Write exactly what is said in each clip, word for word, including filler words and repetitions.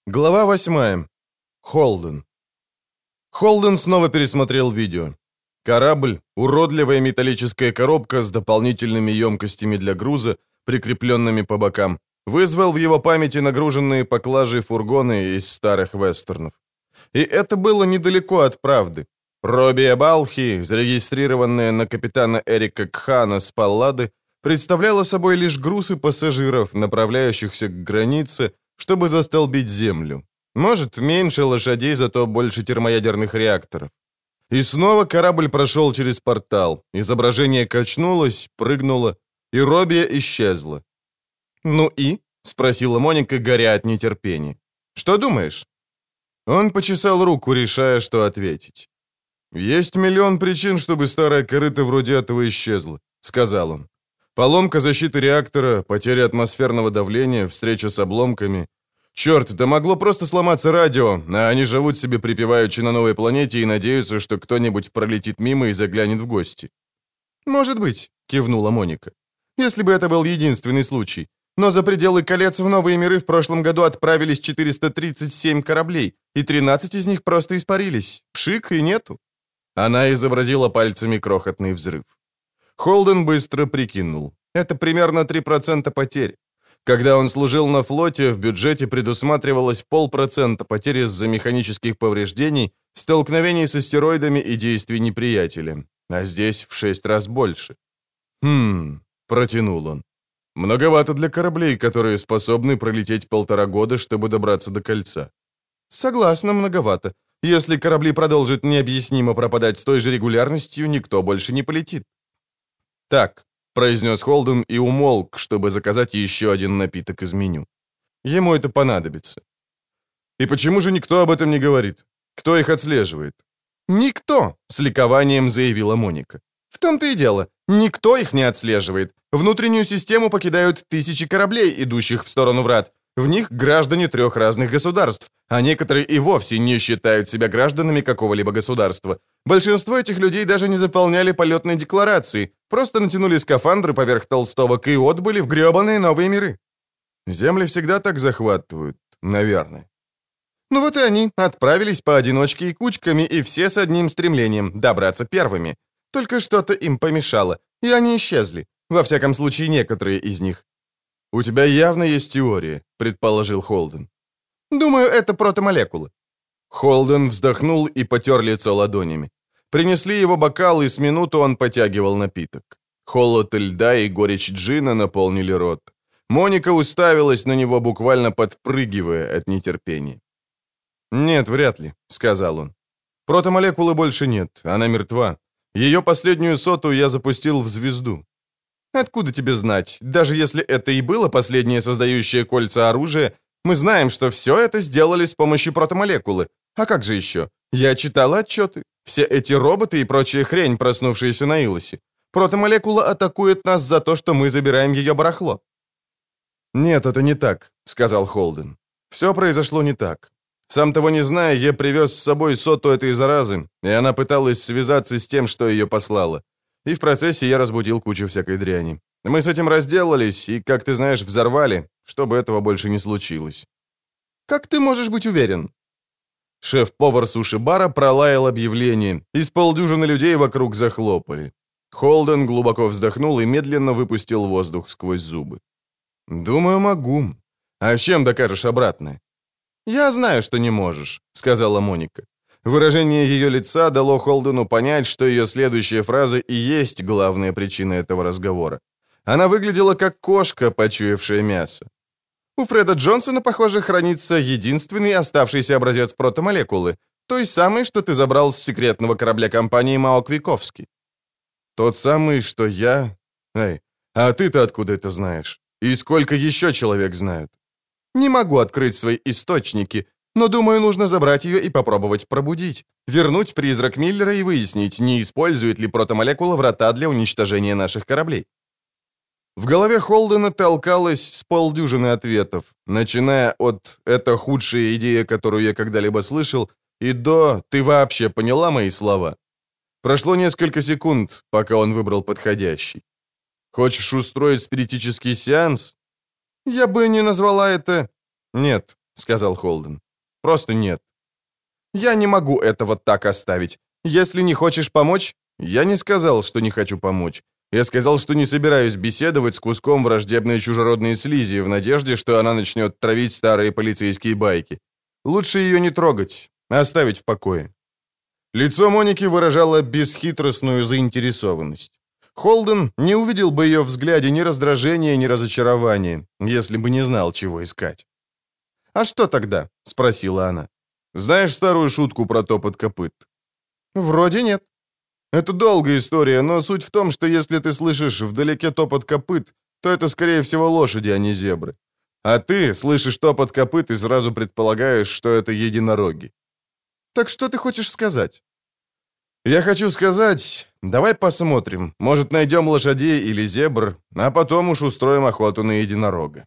Глава восьмая. Холден. Холден снова пересмотрел видео. Корабль, уродливая металлическая коробка с дополнительными емкостями для груза, прикрепленными по бокам, вызвал в его памяти нагруженные поклажей фургоны из старых вестернов. И это было недалеко от правды. Робби Балхи, зарегистрированная на капитана Эрика Кхана с Паллады, представляла собой лишь груз и пассажиров, направляющихся к границе, чтобы застолбить землю. Может, меньше лошадей, зато больше термоядерных реакторов. И снова корабль прошел через портал. Изображение качнулось, прыгнуло, и Робби исчезла. «Ну и?» — спросила Моника, горя от нетерпения. «Что думаешь?» Он почесал руку, решая, что ответить. «Есть миллион причин, чтобы старая корыта вроде этого исчезла», — сказал он. Поломка защиты реактора, потеря атмосферного давления, встреча с обломками. Черт, да могло просто сломаться радио, а они живут себе припеваючи на новой планете и надеются, что кто-нибудь пролетит мимо и заглянет в гости. «Может быть», — кивнула Моника, — «если бы это был единственный случай. Но за пределы колец в новые миры в прошлом году отправились четыреста тридцать семь кораблей, и тринадцать из них просто испарились. Пшик и нету». Она изобразила пальцами крохотный взрыв. Холден быстро прикинул. Это примерно три процента потерь. Когда он служил на флоте, в бюджете предусматривалось полпроцента потерь из-за механических повреждений, столкновений с астероидами и действий неприятеля. А здесь в шесть раз больше. «Хм...» — протянул он. «Многовато для кораблей, которые способны пролететь полтора года, чтобы добраться до кольца». «Согласна, многовато. Если корабли продолжат необъяснимо пропадать с той же регулярностью, никто больше не полетит». «Так», — произнес Холден и умолк, чтобы заказать еще один напиток из меню. Ему это понадобится. «И почему же никто об этом не говорит? Кто их отслеживает?» «Никто», — с ликованием заявила Моника. «В том-то и дело. Никто их не отслеживает. Внутреннюю систему покидают тысячи кораблей, идущих в сторону врат. В них граждане трех разных государств, а некоторые и вовсе не считают себя гражданами какого-либо государства. Большинство этих людей даже не заполняли полетные декларации, просто натянули скафандры поверх толстовок и отбыли в гребаные новые миры. Земли всегда так захватывают, наверное. Ну вот и они отправились поодиночке и кучками, и все с одним стремлением — добраться первыми. Только что-то им помешало, и они исчезли. Во всяком случае, некоторые из них. «У тебя явно есть теория», — предположил Холден. «Думаю, это протомолекулы». Холден вздохнул и потер лицо ладонями. Принесли его бокал, и с минуту он потягивал напиток. Холод льда и горечь джина наполнили рот. Моника уставилась на него, буквально подпрыгивая от нетерпения. «Нет, вряд ли», — сказал он. «Протомолекулы больше нет, она мертва. Ее последнюю соту я запустил в звезду». «Откуда тебе знать? Даже если это и было последнее создающее кольца оружие, мы знаем, что все это сделали с помощью протомолекулы. А как же еще? Я читала отчеты. Все эти роботы и прочая хрень, проснувшиеся на Илосе. Протомолекула атакует нас за то, что мы забираем ее барахло». «Нет, это не так», — сказал Холден. «Все произошло не так. Сам того не зная, я привез с собой соту этой заразы, и она пыталась связаться с тем, что ее послало. И в процессе я разбудил кучу всякой дряни. Мы с этим разделались и, как ты знаешь, взорвали, чтобы этого больше не случилось». «Как ты можешь быть уверен?» Шеф-повар суши-бара пролаял объявление, и с полдюжины людей вокруг захлопали. Холден глубоко вздохнул и медленно выпустил воздух сквозь зубы. «Думаю, могу. А чем докажешь обратное?» «Я знаю, что не можешь», — сказала Моника. Выражение ее лица дало Холдену понять, что ее следующая фраза и есть главная причина этого разговора. Она выглядела как кошка, почуявшая мясо. «У Фреда Джонсона, похоже, хранится единственный оставшийся образец протомолекулы, той самой, что ты забрал с секретного корабля компании Маоквиковский». «Тот самый, что я... Эй, а ты-то откуда это знаешь? И сколько еще человек знают?» «Не могу открыть свои источники, но, думаю, нужно забрать ее и попробовать пробудить, вернуть призрак Миллера и выяснить, не использует ли протомолекула врата для уничтожения наших кораблей». В голове Холдена толкалось с полдюжины ответов, начиная от «это худшая идея, которую я когда-либо слышал», и до «ты вообще поняла мои слова?». Прошло несколько секунд, пока он выбрал подходящий. «Хочешь устроить спиритический сеанс?» «Я бы не назвала это...» «Нет», сказал Холден. «Просто нет». «Я не могу этого так оставить. Если не хочешь помочь...» «Я не сказал, что не хочу помочь. Я сказал, что не собираюсь беседовать с куском враждебной чужеродной слизи в надежде, что она начнет травить старые полицейские байки. Лучше ее не трогать, оставить в покое». Лицо Моники выражало бесхитростную заинтересованность. Холден не увидел бы ее взгляде ни раздражения, ни разочарования, если бы не знал, чего искать. «А что тогда?» — спросила она. «Знаешь старую шутку про топот копыт?» «Вроде нет». «Это долгая история, но суть в том, что если ты слышишь вдалеке топот копыт, то это, скорее всего, лошади, а не зебры. А ты слышишь топот копыт и сразу предполагаешь, что это единороги». «Так что ты хочешь сказать?» «Я хочу сказать, давай посмотрим, может, найдем лошадей или зебр, а потом уж устроим охоту на единорога».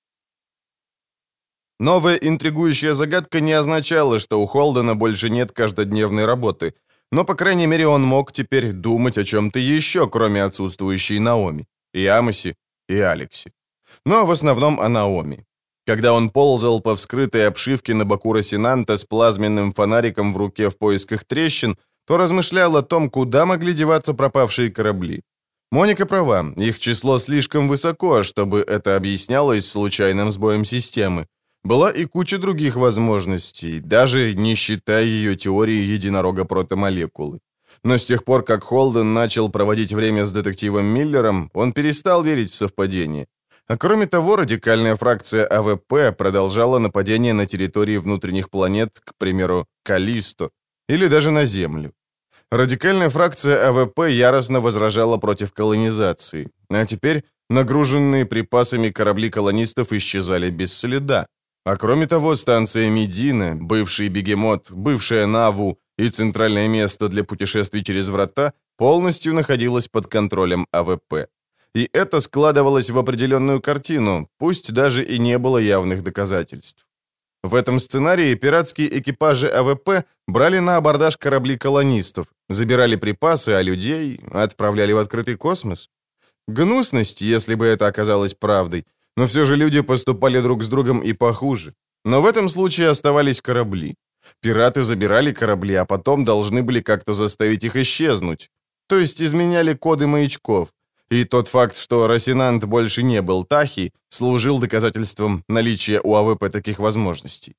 Новая интригующая загадка не означала, что у Холдена больше нет каждодневной работы, но, по крайней мере, он мог теперь думать о чем-то еще, кроме отсутствующей Наоми, и Амосе, и Алексе. Но в основном о Наоми. Когда он ползал по вскрытой обшивке на боку Росинанта с плазменным фонариком в руке в поисках трещин, то размышлял о том, куда могли деваться пропавшие корабли. Моника права, их число слишком высоко, чтобы это объяснялось случайным сбоем системы. Была и куча других возможностей, даже не считая ее теории единорога-протомолекулы. Но с тех пор, как Холден начал проводить время с детективом Миллером, он перестал верить в совпадение. А кроме того, радикальная фракция А В П продолжала нападение на территории внутренних планет, к примеру, Каллисто, или даже на Землю. Радикальная фракция А В П яростно возражала против колонизации, а теперь нагруженные припасами корабли колонистов исчезали без следа. А кроме того, станция Медина, бывший Бегемот, бывшая Наву и центральное место для путешествий через врата полностью находилось под контролем А В П. И это складывалось в определенную картину, пусть даже и не было явных доказательств. В этом сценарии пиратские экипажи А В П брали на абордаж корабли колонистов, забирали припасы, а людей отправляли в открытый космос. Гнусность, если бы это оказалось правдой, но все же люди поступали друг с другом и похуже. Но в этом случае оставались корабли. Пираты забирали корабли, а потом должны были как-то заставить их исчезнуть. То есть изменяли коды маячков. И тот факт, что Росинант больше не был Тахи, служил доказательством наличия у А В П таких возможностей.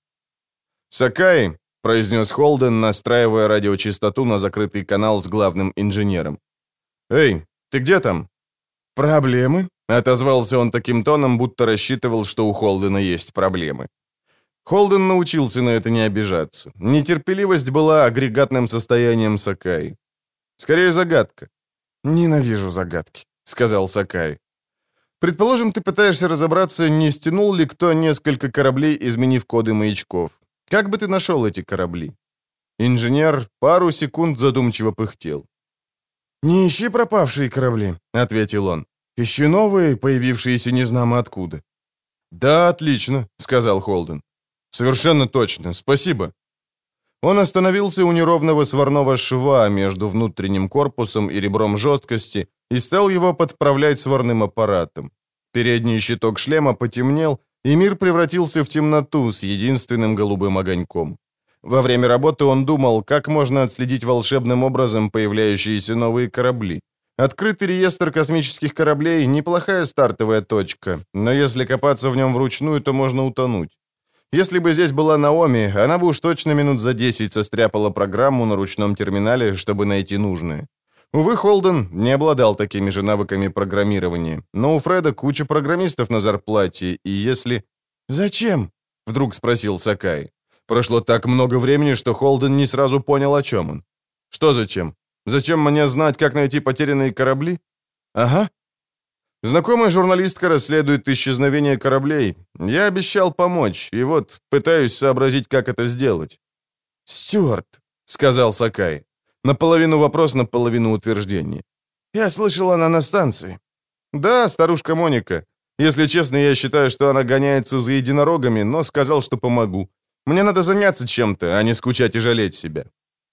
«Сакаи», — произнес Холден, настраивая радиочастоту на закрытый канал с главным инженером. «Эй, ты где там?» «Проблемы?» — отозвался он таким тоном, будто рассчитывал, что у Холдена есть проблемы. Холден научился на это не обижаться. Нетерпеливость была агрегатным состоянием Сакаи. Скорее, загадка. «Ненавижу загадки», — сказал Сакаи. «Предположим, ты пытаешься разобраться, не стянул ли кто несколько кораблей, изменив коды маячков. Как бы ты нашел эти корабли?» Инженер пару секунд задумчиво пыхтел. «Не ищи пропавшие корабли», — ответил он. «Ищи новые, появившиеся незнамо откуда». «Да, отлично», — сказал Холден. «Совершенно точно, спасибо». Он остановился у неровного сварного шва между внутренним корпусом и ребром жесткости и стал его подправлять сварным аппаратом. Передний щиток шлема потемнел, и мир превратился в темноту с единственным голубым огоньком. Во время работы он думал, как можно отследить волшебным образом появляющиеся новые корабли. Открытый реестр космических кораблей — неплохая стартовая точка, но если копаться в нем вручную, то можно утонуть. Если бы здесь была Наоми, она бы уж точно минут за десять состряпала программу на ручном терминале, чтобы найти нужное. Увы, Холден не обладал такими же навыками программирования, но у Фреда куча программистов на зарплате, и если... «Зачем?» — вдруг спросил Сакаи. Прошло так много времени, что Холден не сразу понял, о чем он. «Что зачем? Зачем мне знать, как найти потерянные корабли?» «Ага». Знакомая журналистка расследует исчезновение кораблей. Я обещал помочь, и вот пытаюсь сообразить, как это сделать. «Стюарт», — сказал Сакаи. Наполовину вопрос, наполовину утверждение. «Я слышал, она на станции». «Да, старушка Моника. Если честно, я считаю, что она гоняется за единорогами, но сказал, что помогу. Мне надо заняться чем-то, а не скучать и жалеть себя».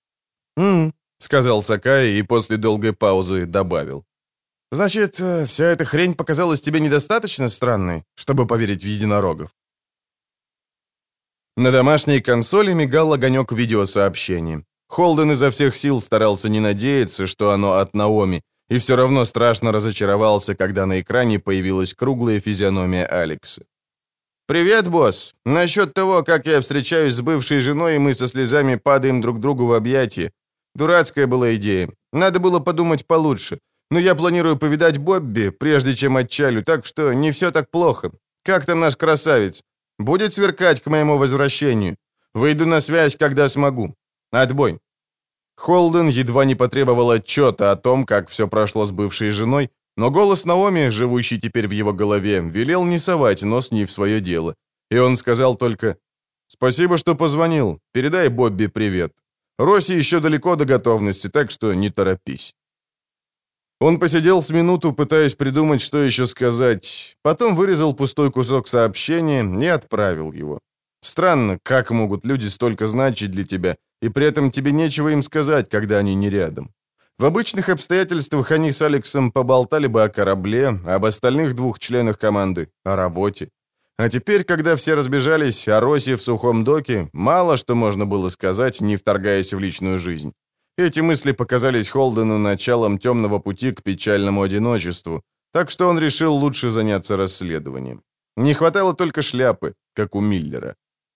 «М-м», — сказал Сакаи и после долгой паузы добавил. «Значит, вся эта хрень показалась тебе недостаточно странной, чтобы поверить в единорогов?» На домашней консоли мигал огонек видеосообщения. Холден изо всех сил старался не надеяться, что оно от Наоми, и все равно страшно разочаровался, когда на экране появилась круглая физиономия Алекса. «Привет, босс. Насчет того, как я встречаюсь с бывшей женой, и мы со слезами падаем друг другу в объятия. Дурацкая была идея. Надо было подумать получше. Но я планирую повидать Бобби, прежде чем отчалю, так что не все так плохо. Как там наш красавец? Будет сверкать к моему возвращению. Выйду на связь, когда смогу. Отбой». Холден едва не потребовал отчета о том, как все прошло с бывшей женой, но голос Наоми, живущий теперь в его голове, велел не совать нос не в свое дело. И он сказал только: «Спасибо, что позвонил. Передай Бобби привет. Росси еще далеко до готовности, так что не торопись». Он посидел с минуту, пытаясь придумать, что еще сказать. Потом вырезал пустой кусок сообщения и отправил его. Странно, как могут люди столько значить для тебя, и при этом тебе нечего им сказать, когда они не рядом. В обычных обстоятельствах они с Алексом поболтали бы о корабле, об остальных двух членах команды, о работе. А теперь, когда все разбежались, о Росси в сухом доке, мало что можно было сказать, не вторгаясь в личную жизнь. Эти мысли показались Холдену началом темного пути к печальному одиночеству, так что он решил лучше заняться расследованием. Не хватало только шляпы, как у Миллера.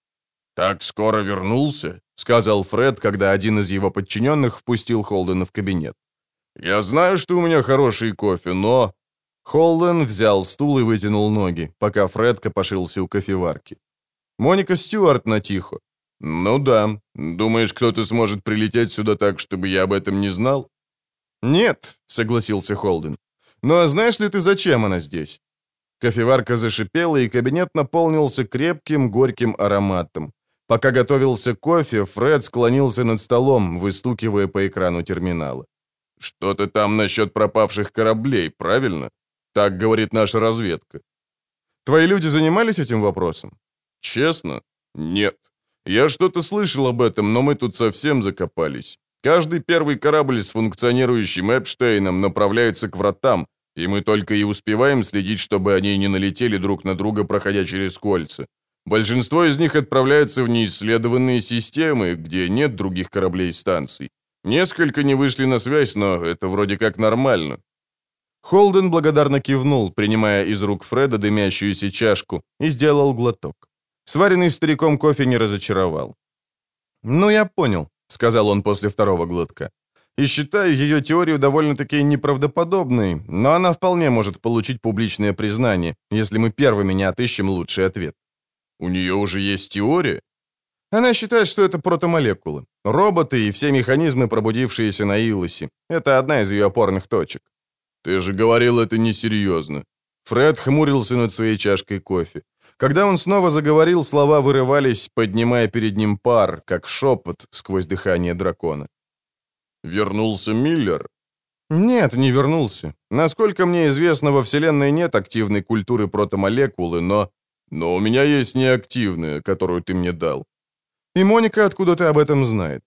«Так скоро вернулся?» — сказал Фред, когда один из его подчиненных впустил Холдена в кабинет. «Я знаю, что у меня хороший кофе, но...» Холден взял стул и вытянул ноги, пока Фред копошился у кофеварки. «Моника Стюарт на тихо». «Ну да. Думаешь, кто-то сможет прилететь сюда так, чтобы я об этом не знал?» «Нет», — согласился Холден. «Но знаешь ли ты, зачем она здесь?» Кофеварка зашипела, и кабинет наполнился крепким, горьким ароматом. Пока готовился кофе, Фред склонился над столом, выстукивая по экрану терминала. «Что-то там насчет пропавших кораблей, правильно? Так говорит наша разведка». «Твои люди занимались этим вопросом?» «Честно? Нет. Я что-то слышал об этом, но мы тут совсем закопались. Каждый первый корабль с функционирующим Эпштейном направляется к вратам, и мы только и успеваем следить, чтобы они не налетели друг на друга, проходя через кольца. Большинство из них отправляются в неисследованные системы, где нет других кораблей и станций. Несколько не вышли на связь, но это вроде как нормально». Холден благодарно кивнул, принимая из рук Фреда дымящуюся чашку, и сделал глоток. Сваренный стариком кофе не разочаровал. «Ну, я понял», — сказал он после второго глотка. «И считаю ее теорию довольно-таки неправдоподобной, но она вполне может получить публичное признание, если мы первыми не отыщем лучший ответ». «У нее уже есть теория?» «Она считает, что это протомолекулы. Роботы и все механизмы, пробудившиеся на Илосе. Это одна из ее опорных точек». «Ты же говорил, это несерьезно». Фред хмурился над своей чашкой кофе. Когда он снова заговорил, слова вырывались, поднимая перед ним пар, как шепот сквозь дыхание дракона. «Вернулся Миллер?» «Нет, не вернулся. Насколько мне известно, во Вселенной нет активной культуры протомолекулы, но...» «Но у меня есть неактивная, которую ты мне дал». «И Моника откуда-то об этом знает».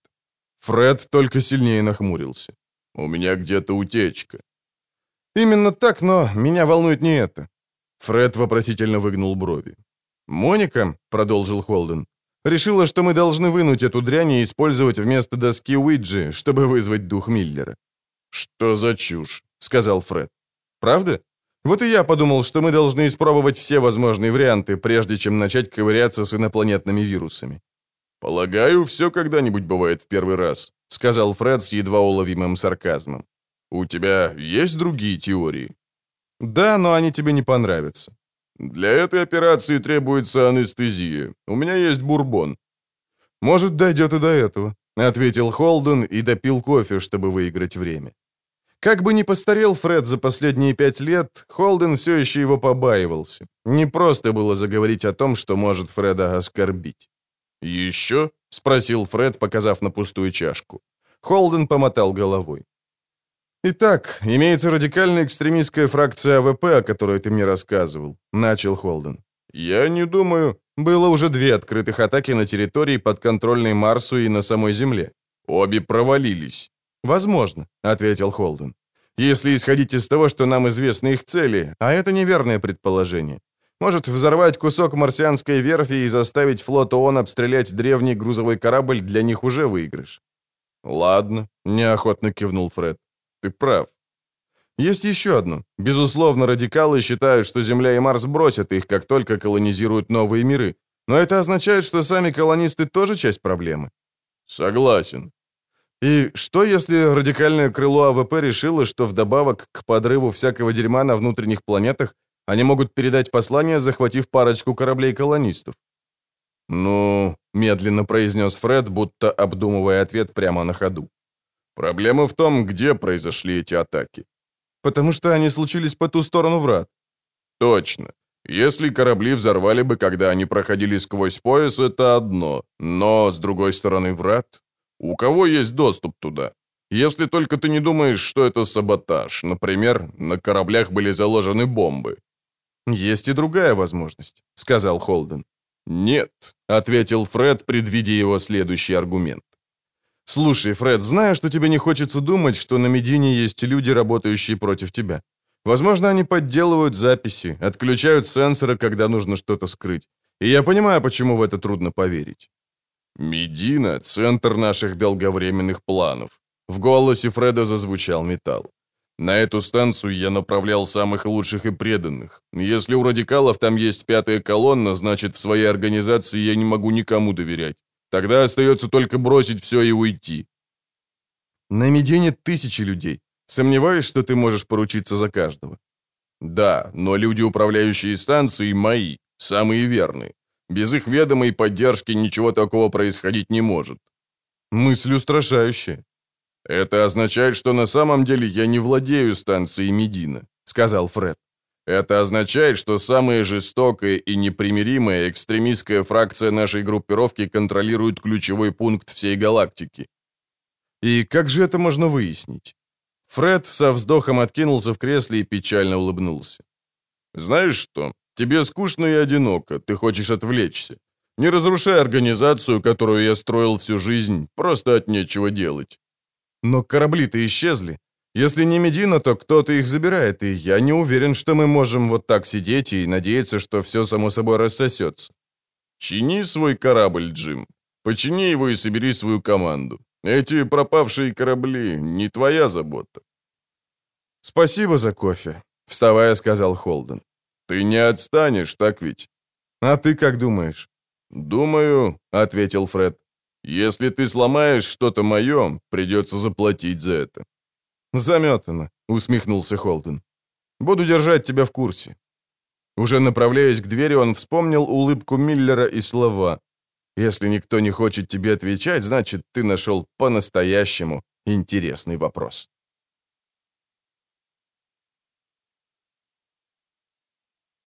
Фред только сильнее нахмурился. «У меня где-то утечка». «Именно так, но меня волнует не это». Фред вопросительно выгнул брови. «Моника», — продолжил Холден, — «решила, что мы должны вынуть эту дрянь и использовать вместо доски Уиджи, чтобы вызвать дух Миллера». «Что за чушь?» — сказал Фред. «Правда? Вот и я подумал, что мы должны испробовать все возможные варианты, прежде чем начать ковыряться с инопланетными вирусами». «Полагаю, все когда-нибудь бывает в первый раз», — сказал Фред с едва уловимым сарказмом. «У тебя есть другие теории?» «Да, но они тебе не понравятся». «Для этой операции требуется анестезия. У меня есть бурбон». «Может, дойдет и до этого», — ответил Холден и допил кофе, чтобы выиграть время. Как бы ни постарел Фред за последние пять лет, Холден все еще его побаивался. Не просто было заговорить о том, что может Фреда оскорбить. «Еще?» — спросил Фред, показав на пустую чашку. Холден помотал головой. «Итак, имеется радикальная экстремистская фракция АВП, о которой ты мне рассказывал», — начал Холден. «Я не думаю...» Было уже две открытых атаки на территории, подконтрольной Марсу и на самой Земле. Обе провалились. «Возможно», — ответил Холден. «Если исходить из того, что нам известны их цели, а это неверное предположение. Может, взорвать кусок марсианской верфи и заставить флот ООН обстрелять древний грузовой корабль для них уже выигрыш. Ладно, неохотно кивнул Фред. Ты прав. Есть еще одно. Безусловно, радикалы считают, что Земля и Марс бросят их, как только колонизируют новые миры. Но это означает, что сами колонисты тоже часть проблемы. Согласен. И что, если радикальное крыло АВП решило, что вдобавок к подрыву всякого дерьма на внутренних планетах они могут передать послание, захватив парочку кораблей-колонистов? «Ну», — медленно произнес Фред, будто обдумывая ответ прямо на ходу. «Проблема в том, где произошли эти атаки. Потому что они случились по ту сторону врат». «Точно. Если корабли взорвали бы, когда они проходили сквозь пояс, это одно. Но с другой стороны врат, у кого есть доступ туда? Если только ты не думаешь, что это саботаж. Например, на кораблях были заложены бомбы». «Есть и другая возможность», — сказал Холден. «Нет», — ответил Фред, предвидя его следующий аргумент. «Слушай, Фред, знаю, что тебе не хочется думать, что на Медине есть люди, работающие против тебя. Возможно, они подделывают записи, отключают сенсоры, когда нужно что-то скрыть. И я понимаю, почему в это трудно поверить». «Медина — центр наших долговременных планов». В голосе Фреда зазвучал металл. «На эту станцию я направлял самых лучших и преданных. Если у радикалов там есть пятая колонна, значит, в своей организации я не могу никому доверять. Тогда остается только бросить все и уйти». «На Медине тысячи людей. Сомневаюсь, что ты можешь поручиться за каждого». «Да, но люди, управляющие станцией, мои, самые верные. Без их ведомой поддержки ничего такого происходить не может». «Мысль устрашающая». «Это означает, что на самом деле я не владею станцией Медина», — сказал Фред. «Это означает, что самая жестокая и непримиримая экстремистская фракция нашей группировки контролирует ключевой пункт всей галактики». «И как же это можно выяснить?» Фред со вздохом откинулся в кресле и печально улыбнулся. «Знаешь что? Тебе скучно и одиноко, ты хочешь отвлечься. Не разрушай организацию, которую я строил всю жизнь, просто от нечего делать». «Но корабли-то исчезли. Если не Медина, то кто-то их забирает, и я не уверен, что мы можем вот так сидеть и надеяться, что все само собой рассосется». «Чини свой корабль, Джим. Почини его и собери свою команду. Эти пропавшие корабли — не твоя забота». «Спасибо за кофе», — вставая, сказал Холден. «Ты не отстанешь, так ведь?» «А ты как думаешь?» «Думаю», — ответил Фред. «Если ты сломаешь что-то мое, придется заплатить за это». «Заметано», — усмехнулся Холден. «Буду держать тебя в курсе». Уже направляясь к двери, он вспомнил улыбку Миллера и слова: «Если никто не хочет тебе отвечать, значит, ты нашел по-настоящему интересный вопрос».